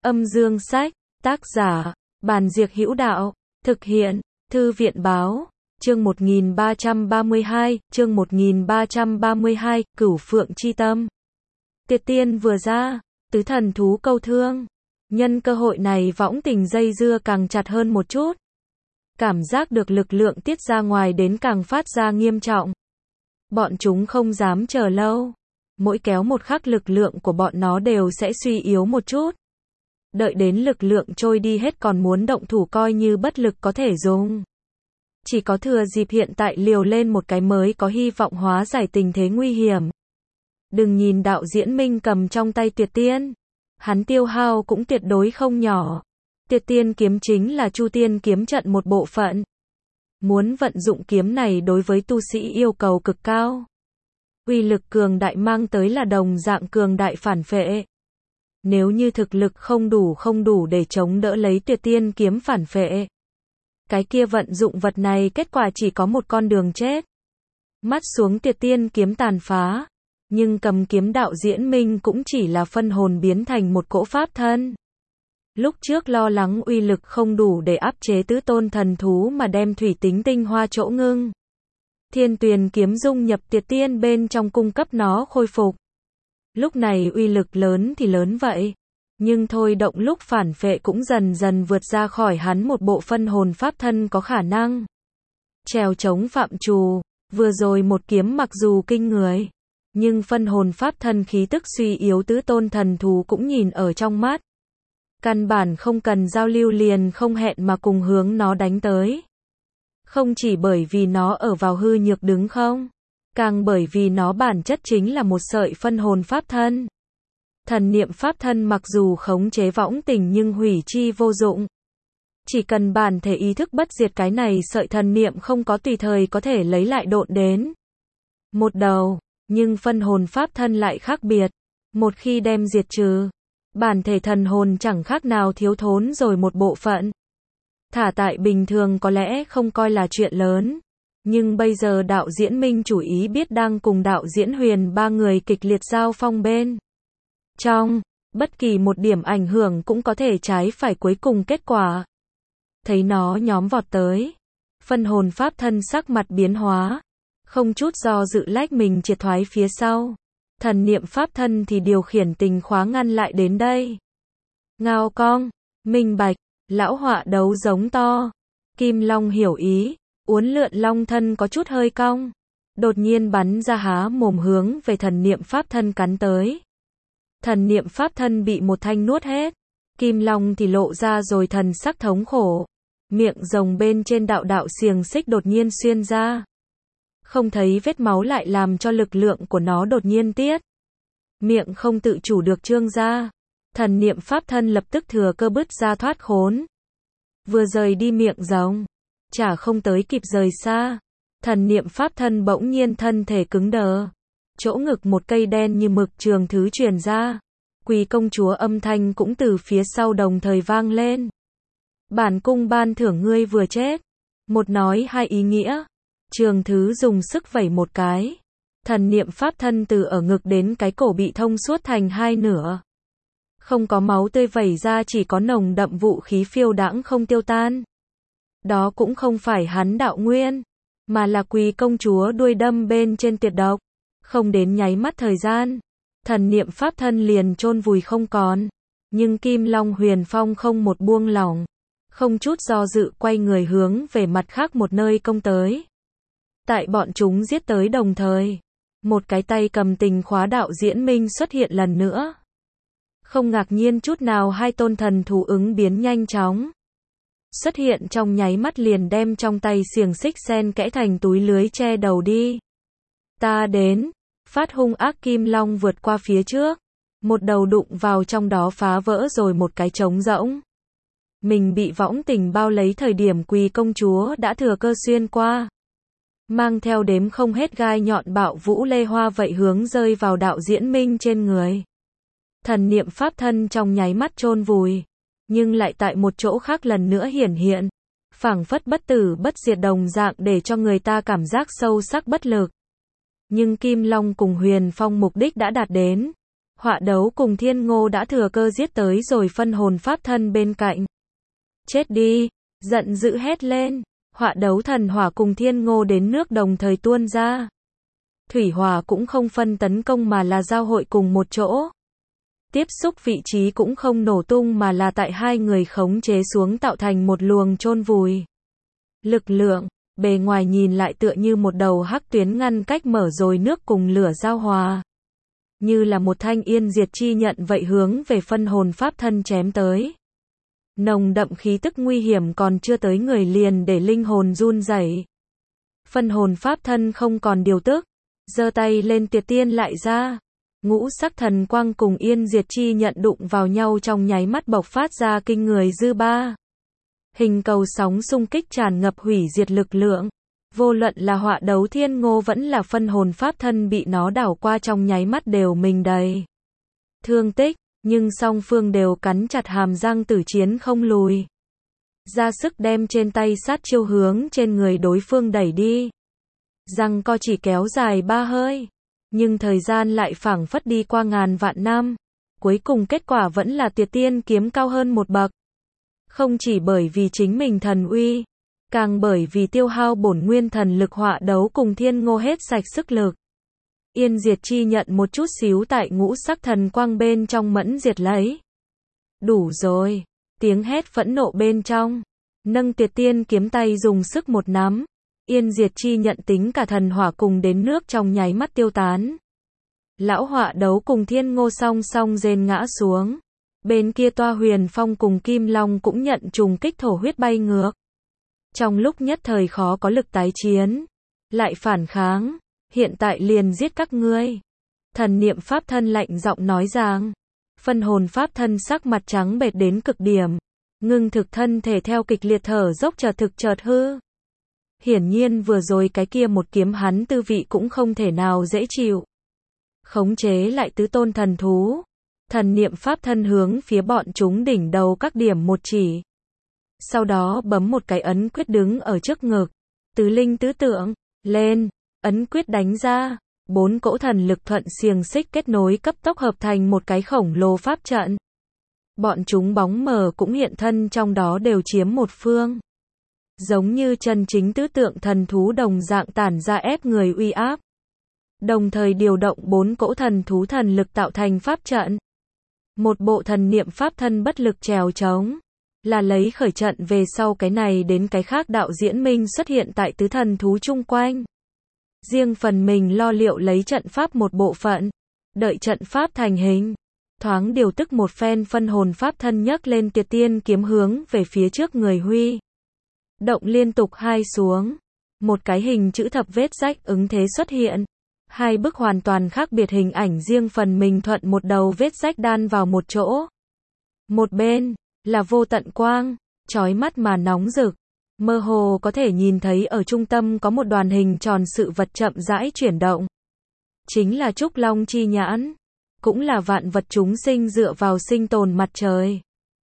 Âm dương sách, tác giả, Bàn Diệc Hữu Đạo, thực hiện, Thư viện báo, chương 1332, Cửu Phượng Chi Tâm. Tiệt tiên vừa ra, tứ thần thú câu thương. Nhân cơ hội này võng tình dây dưa càng chặt hơn một chút. Cảm giác được lực lượng tiết ra ngoài đến càng phát ra nghiêm trọng. Bọn chúng không dám chờ lâu. Mỗi kéo một khắc lực lượng của bọn nó đều sẽ suy yếu một chút. Đợi đến lực lượng trôi đi hết còn muốn động thủ coi như bất lực có thể dùng. Chỉ có thừa dịp hiện tại liều lên một cái mới có hy vọng hóa giải tình thế nguy hiểm. Đừng nhìn đạo diễn Minh cầm trong tay tuyệt tiên. Hắn tiêu hao cũng tuyệt đối không nhỏ. Tuyệt tiên kiếm chính là Chu Tiên kiếm trận một bộ phận. Muốn vận dụng kiếm này đối với tu sĩ yêu cầu cực cao. Uy lực cường đại mang tới là đồng dạng cường đại phản phệ. Nếu như thực lực không đủ để chống đỡ lấy tuyệt tiên kiếm phản phệ. Cái kia vận dụng vật này kết quả chỉ có một con đường chết. Mắt xuống tuyệt tiên kiếm tàn phá. Nhưng cầm kiếm đạo diễn Minh cũng chỉ là phân hồn biến thành một cỗ pháp thân. Lúc trước lo lắng uy lực không đủ để áp chế tứ tôn thần thú mà đem thủy tính tinh hoa chỗ ngưng. Thiên Tuyền kiếm dung nhập tuyệt tiên bên trong cung cấp nó khôi phục. Lúc này uy lực lớn thì lớn vậy. Nhưng thôi động lúc phản phệ cũng dần dần vượt ra khỏi hắn một bộ phân hồn pháp thân có khả năng. Trèo chống phạm trù, vừa rồi một kiếm mặc dù kinh người. Nhưng phân hồn pháp thân khí tức suy yếu tứ tôn thần thú cũng nhìn ở trong mắt. Căn bản không cần giao lưu liền không hẹn mà cùng hướng nó đánh tới. Không chỉ bởi vì nó ở vào hư nhược đứng không, càng bởi vì nó bản chất chính là một sợi phân hồn pháp thân. Thần niệm pháp thân mặc dù khống chế võng tình nhưng hủy chi vô dụng. Chỉ cần bản thể ý thức bất diệt cái này sợi thần niệm không có tùy thời có thể lấy lại độn đến. Một đầu, nhưng phân hồn pháp thân lại khác biệt. Một khi đem diệt trừ, bản thể thần hồn chẳng khác nào thiếu thốn rồi một bộ phận. Thả tại bình thường có lẽ không coi là chuyện lớn. Nhưng bây giờ đạo diễn Minh chủ ý biết đang cùng đạo diễn Huyền ba người kịch liệt giao phong bên trong, bất kỳ một điểm ảnh hưởng cũng có thể trái phải cuối cùng kết quả. Thấy nó nhóm vọt tới, phân hồn pháp thân sắc mặt biến hóa, không chút do dự lách mình triệt thoái phía sau. Thần niệm pháp thân thì điều khiển tình khóa ngăn lại đến đây. Ngao cong, minh bạch, lão họa đấu giống to. Kim Long hiểu ý, uốn lượn long thân có chút hơi cong. Đột nhiên bắn ra há mồm hướng về thần niệm pháp thân cắn tới. Thần niệm pháp thân bị một thanh nuốt hết. Kim Long thì lộ ra rồi thần sắc thống khổ. Miệng rồng bên trên đạo đạo xiềng xích đột nhiên xuyên ra. Không thấy vết máu lại làm cho lực lượng của nó đột nhiên tiết. Miệng không tự chủ được trương ra. Thần niệm pháp thân lập tức thừa cơ bứt ra thoát khốn. Vừa rời đi miệng rồng, chả không tới kịp rời xa. Thần niệm pháp thân bỗng nhiên thân thể cứng đờ. Chỗ ngực một cây đen như mực trường thứ truyền ra. Quỳ công chúa âm thanh cũng từ phía sau đồng thời vang lên. Bản cung ban thưởng ngươi vừa chết. Một nói hai ý nghĩa. Trường thứ dùng sức vẩy một cái. Thần niệm pháp thân từ ở ngực đến cái cổ bị thông suốt thành hai nửa. Không có máu tươi vẩy ra, chỉ có nồng đậm vũ khí phiêu đãng không tiêu tan. Đó cũng không phải hắn đạo nguyên, mà là Quỳ công chúa đuôi đâm bên trên tuyệt độc. Không đến nháy mắt thời gian, thần niệm pháp thân liền chôn vùi không còn. Nhưng Kim Long Huyền Phong không một buông lỏng, không chút do dự quay người hướng về mặt khác một nơi công tới. Tại bọn chúng giết tới đồng thời, một cái tay cầm tình khóa đạo diễn Minh xuất hiện lần nữa. Không ngạc nhiên chút nào, hai tôn thần thú ứng biến nhanh chóng. Xuất hiện trong nháy mắt liền đem trong tay xiềng xích xen kẽ thành túi lưới che đầu đi. Ta đến, phát hung ác Kim Long vượt qua phía trước. Một đầu đụng vào trong đó phá vỡ rồi một cái trống rỗng. Mình bị võng tình bao lấy thời điểm Quỳ công chúa đã thừa cơ xuyên qua. Mang theo đếm không hết gai nhọn bạo vũ lê hoa vậy hướng rơi vào đạo diễn Minh trên người. Thần niệm pháp thân trong nháy mắt chôn vùi, nhưng lại tại một chỗ khác lần nữa hiển hiện, phảng phất bất tử bất diệt đồng dạng để cho người ta cảm giác sâu sắc bất lực. Nhưng Kim Long cùng Huyền Phong mục đích đã đạt đến, Họa Đấu cùng Thiên Ngô đã thừa cơ giết tới rồi phân hồn pháp thân bên cạnh. Chết đi, giận dữ hét lên. Họa Đấu thần hỏa cùng Thiên Ngô đến nước đồng thời tuôn ra. Thủy hỏa cũng không phân tấn công mà là giao hội cùng một chỗ. Tiếp xúc vị trí cũng không nổ tung mà là tại hai người khống chế xuống tạo thành một luồng chôn vùi. Lực lượng, bề ngoài nhìn lại tựa như một đầu hắc tuyến ngăn cách mở rồi nước cùng lửa giao hòa. Như là một thanh yên diệt chi nhận vậy hướng về phân hồn pháp thân chém tới. Nồng đậm khí tức nguy hiểm còn chưa tới người liền để linh hồn run rẩy. Phân hồn pháp thân không còn điều tức, giơ tay lên Tiệt Tiên lại ra. Ngũ sắc thần quang cùng yên diệt chi nhận đụng vào nhau trong nháy mắt bộc phát ra kinh người dư ba. Hình cầu sóng xung kích tràn ngập hủy diệt lực lượng. Vô luận là Họa Đấu Thiên Ngô vẫn là phân hồn pháp thân bị nó đảo qua trong nháy mắt đều mình đầy thương tích, nhưng song phương đều cắn chặt hàm răng tử chiến không lùi. Ra sức đem trên tay sát chiêu hướng trên người đối phương đẩy đi. Răng co chỉ kéo dài 3 hơi. Nhưng thời gian lại phảng phất đi qua ngàn vạn năm. Cuối cùng kết quả vẫn là Tiệt Tiên kiếm cao hơn một bậc. Không chỉ bởi vì chính mình thần uy, càng bởi vì tiêu hao bổn nguyên thần lực Họa Đấu cùng Thiên Ngô hết sạch sức lực. Yên diệt chi nhận một chút xíu tại ngũ sắc thần quang bên trong mẫn diệt lấy. Đủ rồi, tiếng hét phẫn nộ bên trong. Nâng Tiệt Tiên kiếm tay dùng sức một nắm. Yên diệt chi nhận tính cả thần hỏa cùng đến nước trong nháy mắt tiêu tán. Lão Họa Đấu cùng Thiên Ngô song song rên ngã xuống. Bên kia Toa Huyền Phong cùng Kim Long cũng nhận trùng kích thổ huyết bay ngược. Trong lúc nhất thời khó có lực tái chiến. Lại phản kháng. Hiện tại liền giết các ngươi. Thần niệm pháp thân lạnh giọng nói rằng. Phân hồn pháp thân sắc mặt trắng bệch đến cực điểm. Ngưng thực thân thể theo kịch liệt thở dốc chợt thực chợt hư. Hiển nhiên vừa rồi cái kia một kiếm hắn tư vị cũng không thể nào dễ chịu. Khống chế lại tứ tôn thần thú. Thần niệm pháp thân hướng phía bọn chúng đỉnh đầu các điểm một chỉ. Sau đó bấm một cái ấn quyết đứng ở trước ngực. Tứ linh tứ tượng, lên, ấn quyết đánh ra. 4 cỗ thần lực thuận xiềng xích kết nối cấp tốc hợp thành một cái khổng lồ pháp trận. Bọn chúng bóng mờ cũng hiện thân trong đó đều chiếm một phương. Giống như chân chính tứ tượng thần thú đồng dạng tản ra ép người uy áp. Đồng thời điều động 4 cỗ thần thú thần lực tạo thành pháp trận. Một bộ thần niệm pháp thân bất lực trèo trống. Là lấy khởi trận về sau cái này đến cái khác đạo diễn minh xuất hiện tại tứ thần thú chung quanh. Riêng phần mình lo liệu lấy trận pháp một bộ phận. Đợi trận pháp thành hình. Thoáng điều tức một phen phân hồn pháp thân nhấc lên Tiệt Tiên kiếm hướng về phía trước người huy. Động liên tục hai xuống. Một cái hình chữ thập vết rách ứng thế xuất hiện. Hai bức hoàn toàn khác biệt hình ảnh riêng phần mình thuận một đầu vết rách đan vào một chỗ. Một bên là vô tận quang, chói mắt mà nóng rực. Mơ hồ có thể nhìn thấy ở trung tâm có một đoàn hình tròn sự vật chậm rãi chuyển động. Chính là Trúc Long chi nhãn. Cũng là vạn vật chúng sinh dựa vào sinh tồn mặt trời.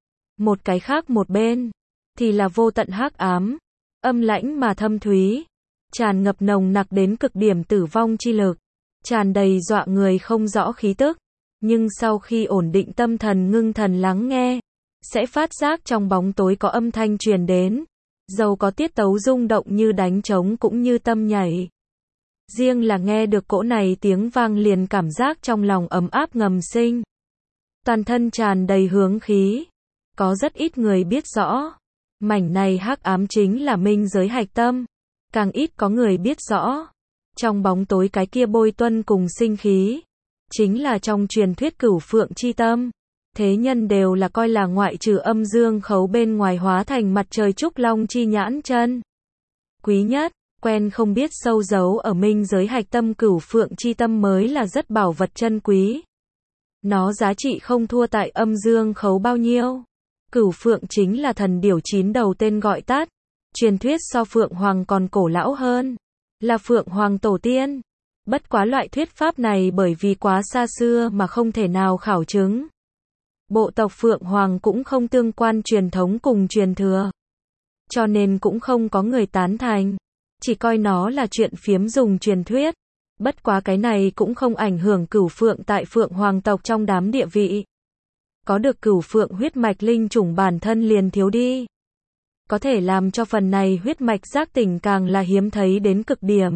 Một cái khác một bên thì là vô tận hắc ám, âm lãnh mà thâm thúy, tràn ngập nồng nặc đến cực điểm tử vong chi lực, tràn đầy dọa người không rõ khí tức, nhưng sau khi ổn định tâm thần ngưng thần lắng nghe, sẽ phát giác trong bóng tối có âm thanh truyền đến, dầu có tiết tấu rung động như đánh trống cũng như tâm nhảy. Riêng là nghe được cỗ này tiếng vang liền cảm giác trong lòng ấm áp ngầm sinh. Toàn thân tràn đầy hướng khí. Có rất ít người biết rõ. Mảnh này hắc ám chính là minh giới hạch tâm. Càng ít có người biết rõ. Trong bóng tối cái kia bôi tuân cùng sinh khí. Chính là trong truyền thuyết Cửu Phượng chi tâm. Thế nhân đều là coi là ngoại trừ âm dương khấu bên ngoài hóa thành mặt trời Trúc Long chi nhãn chân. Quý nhất. Quen không biết sâu giấu ở minh giới hạch tâm Cửu Phượng chi tâm mới là rất bảo vật chân quý. Nó giá trị không thua tại âm dương khấu bao nhiêu. Cửu Phượng chính là thần điểu 9 đầu tên gọi tắt. Truyền thuyết so Phượng Hoàng còn cổ lão hơn. Là Phượng Hoàng tổ tiên. Bất quá loại thuyết pháp này bởi vì quá xa xưa mà không thể nào khảo chứng. Bộ tộc Phượng Hoàng cũng không tương quan truyền thống cùng truyền thừa. Cho nên cũng không có người tán thành. Chỉ coi nó là chuyện phiếm dùng truyền thuyết. Bất quá cái này cũng không ảnh hưởng Cửu Phượng tại Phượng Hoàng tộc trong đám địa vị. Có được Cửu Phượng huyết mạch linh chủng bản thân liền thiếu đi. Có thể làm cho phần này huyết mạch giác tỉnh càng là hiếm thấy đến cực điểm.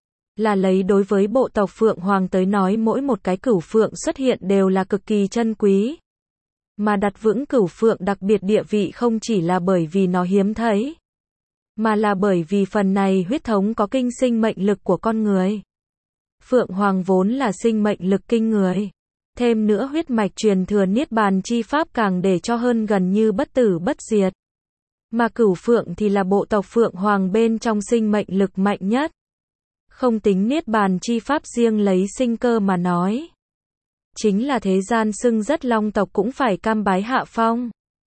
Là lấy đối với bộ tộc Phượng Hoàng tới nói mỗi một cái Cửu Phượng xuất hiện đều là cực kỳ chân quý. Mà đặt vững Cửu Phượng đặc biệt địa vị không chỉ là bởi vì nó hiếm thấy, mà là bởi vì phần này huyết thống có kinh sinh mệnh lực của con người. Phượng Hoàng vốn là sinh mệnh lực kinh người. Thêm nữa huyết mạch truyền thừa Niết Bàn chi pháp càng để cho hơn gần như bất tử bất diệt. Mà Cửu Phượng thì là bộ tộc Phượng Hoàng bên trong sinh mệnh lực mạnh nhất. Không tính Niết Bàn chi pháp riêng lấy sinh cơ mà nói. Chính là thế gian xưng rất long tộc cũng phải cam bái hạ phong.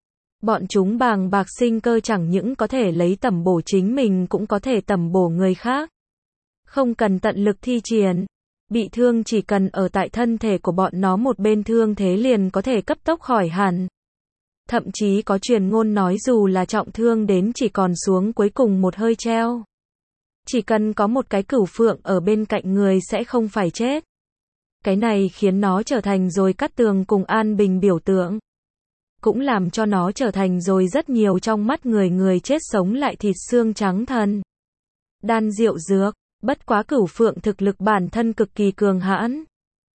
Bọn chúng bàng bạc sinh cơ chẳng những có thể lấy tẩm bổ chính mình cũng có thể tẩm bổ người khác. Không cần tận lực thi triển. Bị thương chỉ cần ở tại thân thể của bọn nó một bên thương thế liền có thể cấp tốc khỏi hẳn. Thậm chí có truyền ngôn nói dù là trọng thương đến chỉ còn xuống cuối cùng một hơi treo. Chỉ cần có một cái Cửu Phượng ở bên cạnh người sẽ không phải chết. Cái này khiến nó trở thành rồi Cát Tường cùng An Bình biểu tượng. Cũng làm cho nó trở thành rồi rất nhiều trong mắt người chết sống lại thịt xương trắng thần. Đan rượu dược, bất quá Cửu Phượng thực lực bản thân cực kỳ cường hãn.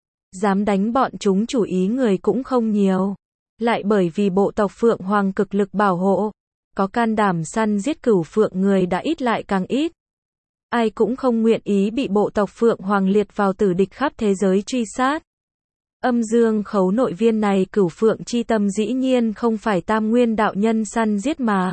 Dám đánh bọn chúng chủ ý người cũng không nhiều. Lại bởi vì bộ tộc Phượng Hoàng cực lực bảo hộ, có can đảm săn giết Cửu Phượng người đã ít lại càng ít. Ai cũng không nguyện ý bị bộ tộc Phượng Hoàng liệt vào tử địch khắp thế giới truy sát. Âm dương khấu nội viên này Cửu Phượng chi tâm dĩ nhiên không phải Tam Nguyên đạo nhân săn giết mà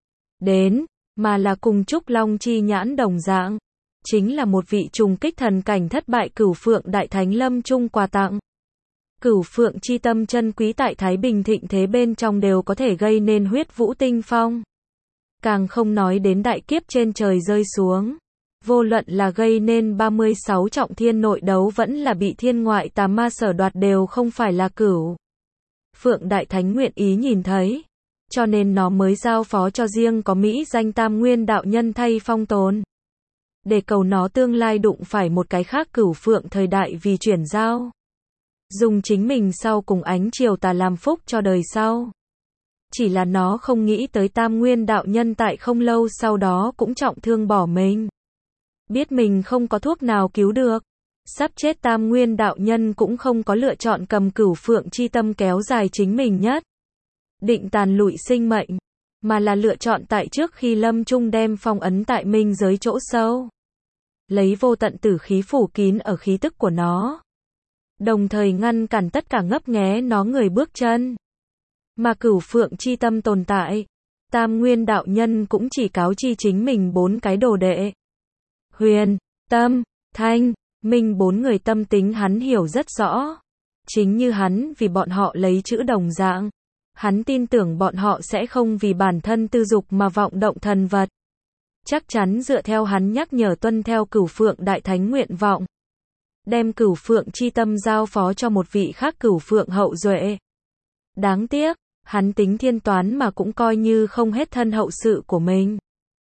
đến, mà là cùng Trúc Long chi nhãn đồng dạng. Chính là một vị trùng kích thần cảnh thất bại Cửu Phượng đại thánh lâm chung quà tặng. Cửu Phượng chi tâm chân quý tại Thái Bình thịnh thế bên trong đều có thể gây nên huyết vũ tinh phong. Càng không nói đến đại kiếp trên trời rơi xuống. Vô luận là gây nên 36 trọng thiên nội đấu vẫn là bị thiên ngoại tà ma sở đoạt đều không phải là Cửu Phượng đại thánh nguyện ý nhìn thấy. Cho nên nó mới giao phó cho riêng có Mỹ danh Tam Nguyên đạo nhân thay phong tồn. Để cầu nó tương lai đụng phải một cái khác Cửu Phượng thời đại vì chuyển giao. Dùng chính mình sau cùng ánh chiều tà làm phúc cho đời sau. Chỉ là nó không nghĩ tới Tam Nguyên đạo nhân tại không lâu sau đó cũng trọng thương bỏ mình. Biết mình không có thuốc nào cứu được. Sắp chết Tam Nguyên đạo nhân cũng không có lựa chọn cầm Cửu Phượng chi tâm kéo dài chính mình nhất. Định tàn lụi sinh mệnh. Mà là lựa chọn tại trước khi lâm chung đem phong ấn tại minh giới chỗ sâu. Lấy vô tận tử khí phủ kín ở khí tức của nó. Đồng thời ngăn cản tất cả ngấp nghé nó người bước chân. Mà Cửu Phượng chi tâm tồn tại. Tam Nguyên đạo nhân cũng chỉ cáo chi chính mình 4 cái đồ đệ. Huyền, Tâm, Thanh, Minh 4 người tâm tính hắn hiểu rất rõ. Chính như hắn vì bọn họ lấy chữ đồng dạng. Hắn tin tưởng bọn họ sẽ không vì bản thân tư dục mà vọng động thần vật. Chắc chắn dựa theo hắn nhắc nhở tuân theo Cửu Phượng đại thánh nguyện vọng. Đem Cửu Phượng chi tâm giao phó cho một vị khác Cửu Phượng hậu duệ. Đáng tiếc, hắn tính thiên toán mà cũng coi như không hết thân hậu sự của mình.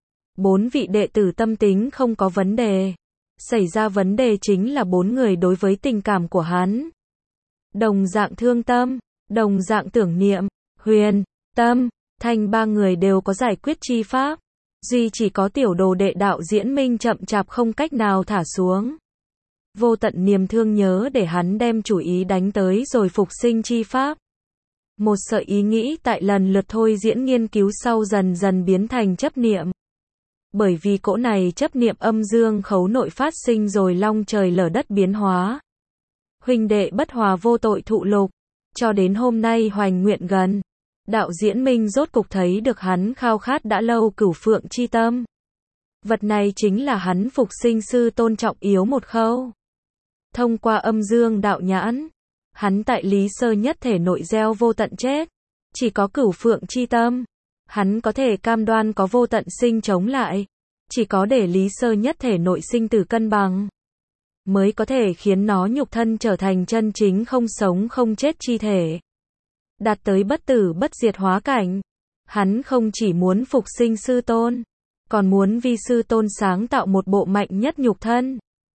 4 vị đệ tử tâm tính không có vấn đề. Xảy ra vấn đề chính là 4 người đối với tình cảm của hắn. Đồng dạng thương tâm, đồng dạng tưởng niệm, Huyền, Tâm, Thanh 3 người đều có giải quyết chi pháp. Duy chỉ có tiểu đồ đệ đạo diễn Minh chậm chạp không cách nào thả xuống. Vô tận niềm thương nhớ để hắn đem chủ ý đánh tới rồi phục sinh chi pháp. Một sợi ý nghĩ tại lần lượt thôi diễn nghiên cứu sau dần dần biến thành chấp niệm. Bởi vì cỗ này chấp niệm âm dương khấu nội phát sinh rồi long trời lở đất biến hóa. Huynh đệ bất hòa vô tội thụ lục. Cho đến hôm nay hoành nguyện gần. Đạo diễn Minh rốt cục thấy được hắn khao khát đã lâu Cửu Phượng chi tâm. Vật này chính là hắn phục sinh sư tôn trọng yếu một khâu. Thông qua âm dương đạo nhãn, hắn tại Lý Sơ nhất thể nội gieo vô tận chết. Chỉ có Cửu Phượng chi tâm, hắn có thể cam đoan có vô tận sinh chống lại. Chỉ có để Lý Sơ nhất thể nội sinh tử cân bằng, mới có thể khiến nó nhục thân trở thành chân chính không sống không chết chi thể. Đạt tới bất tử bất diệt hóa cảnh. Hắn không chỉ muốn phục sinh sư tôn, còn muốn vi sư tôn sáng tạo một bộ mạnh nhất nhục thân.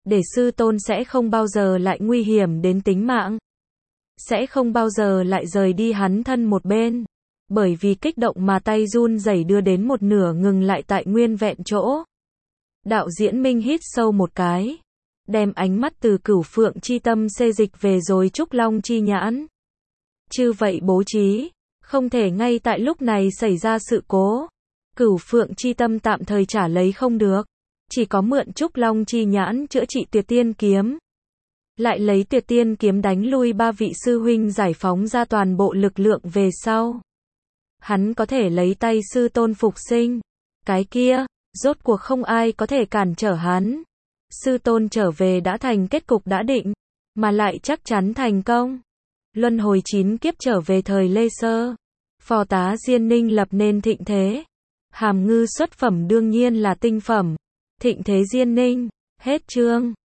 để sư tôn sẽ không bao giờ lại nguy hiểm đến tính mạng. Sẽ không bao giờ lại rời đi hắn thân một bên. Bởi vì kích động mà tay run rẩy đưa đến một nửa ngừng lại tại nguyên vẹn chỗ. Đạo diễn Minh hít sâu một cái. Đem ánh mắt từ Cửu Phượng chi tâm xê dịch về rồi Trúc Long chi nhãn. Chứ vậy bố trí. Không thể ngay tại lúc này xảy ra sự cố. Cửu Phượng chi tâm tạm thời trả lấy không được. Chỉ có mượn Trúc Long chi nhãn chữa trị Tuyệt Tiên kiếm. Lại lấy Tuyệt Tiên kiếm đánh lui 3 vị sư huynh giải phóng ra toàn bộ lực lượng về sau. Hắn có thể lấy tay sư tôn phục sinh. Cái kia, rốt cuộc không ai có thể cản trở hắn. Sư tôn trở về đã thành kết cục đã định, mà lại chắc chắn thành công. Luân hồi 9 kiếp trở về thời Lê Sơ. Phò tá Diên Ninh lập nên thịnh thế. Hàm Ngư xuất phẩm đương nhiên là tinh phẩm. Thịnh thế Diên Ninh. Hết chương.